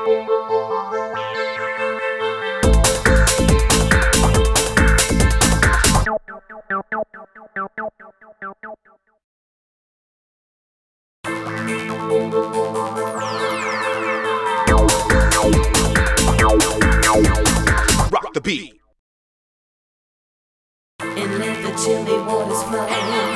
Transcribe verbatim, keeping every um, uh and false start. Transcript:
Rock the beat. And let the chilly waters flow.